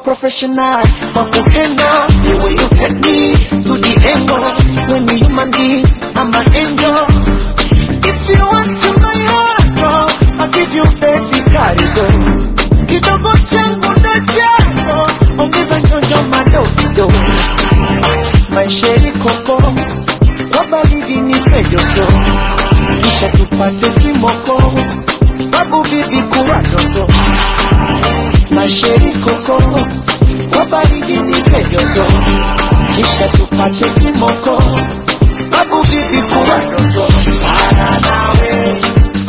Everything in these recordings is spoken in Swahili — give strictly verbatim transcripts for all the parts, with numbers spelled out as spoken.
professional. But handle the way you take me to the angle. When you human being, I'm an angel. If you want to my heart, oh, I'll give you baby carigo. Kidogo changu ndo chako, ongeza njonjo madogo. My sherry coco, wabaridi nipe joto. Kisha tupate kimoko, babu bibi kuwa doto. My sherry coco, wabaridi nipe joto. Kisha tupate kimoko, babu bibi kuwa doto. Para nawe,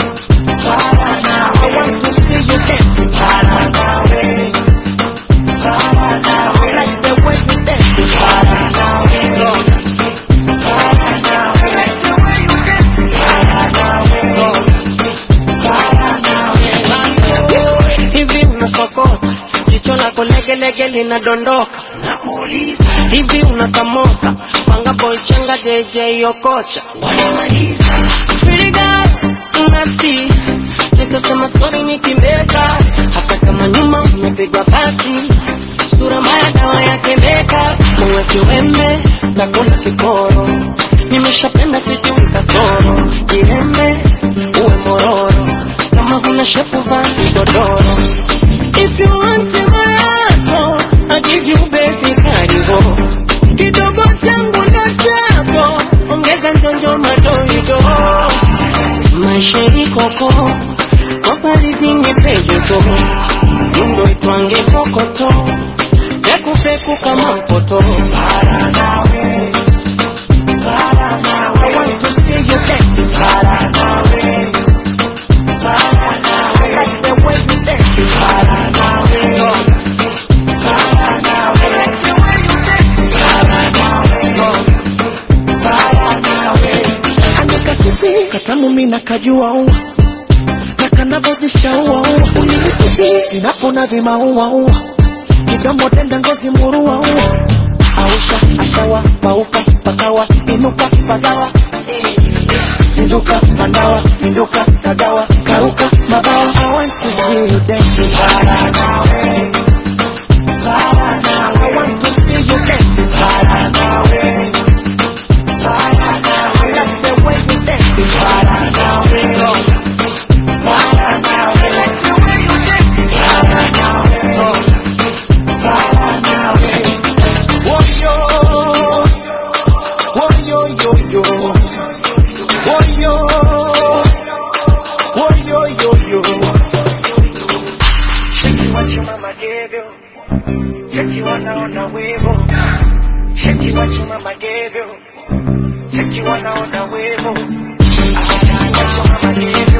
para nawe. I want to see you dance. Para nawe, para nawe. I like the way you dance. Para nawe, para nawe. I like the way you dance. Para nawe, para nawe. Hivi unasokota, jicho lako lege lege linadondoka. Namuuliza, hivi unakamoka, panga boy changa J J Okocha. Wanamaliza, pretty girl, unasi, nitasema sorry nikimbeza. Hata kama nyuma umepigwa pasi, sura mbaya dawa yake meka. Muwe kiwembe, takula kikoro, nimeshapenda sijui kasoro. Kirembe, uwe mororo, kama huna shepu vani godoro. If you want to my heart, I'll give you baby karigo. Kidogo changu na chako, ongeza njonjo madoido. My sherry coco, wabaridi nipe joto. Yundo itwange kokoto, peku peku kama mpoto. Para nawe, para nawe. I want to see you dance. Para nawe, para nawe. I like the way you dance. Para nawe, para nawe. I like the way you dance. Para nawe, para nawe. Anika sisi, katamu mina kajua uwa. Nakanabodisha uwa uwa. Unikusi, inapona vima uwa uwa. Kidomo tenda ngozi murua uwa. Ausha, ashawa, pauka, pakawa, inuka, pagawa. Sinduka, pandawa, minduka, kagawa, karuka, mabawa. I want to see you dancing. Para nawe, para nawe. I want to see you dancing. Para nawe, para nawe. I like the way you dancing. Para nawe, para nawe. I like the way you dancing. Para nawe, para nawe. Woyo, woyo, yo, yo. Woyo, woyo, yo, yo. Shake what your mama gave you. Shake you on the wave. Shake what your mama gave you. Shake you on the wave. What your mama gave you.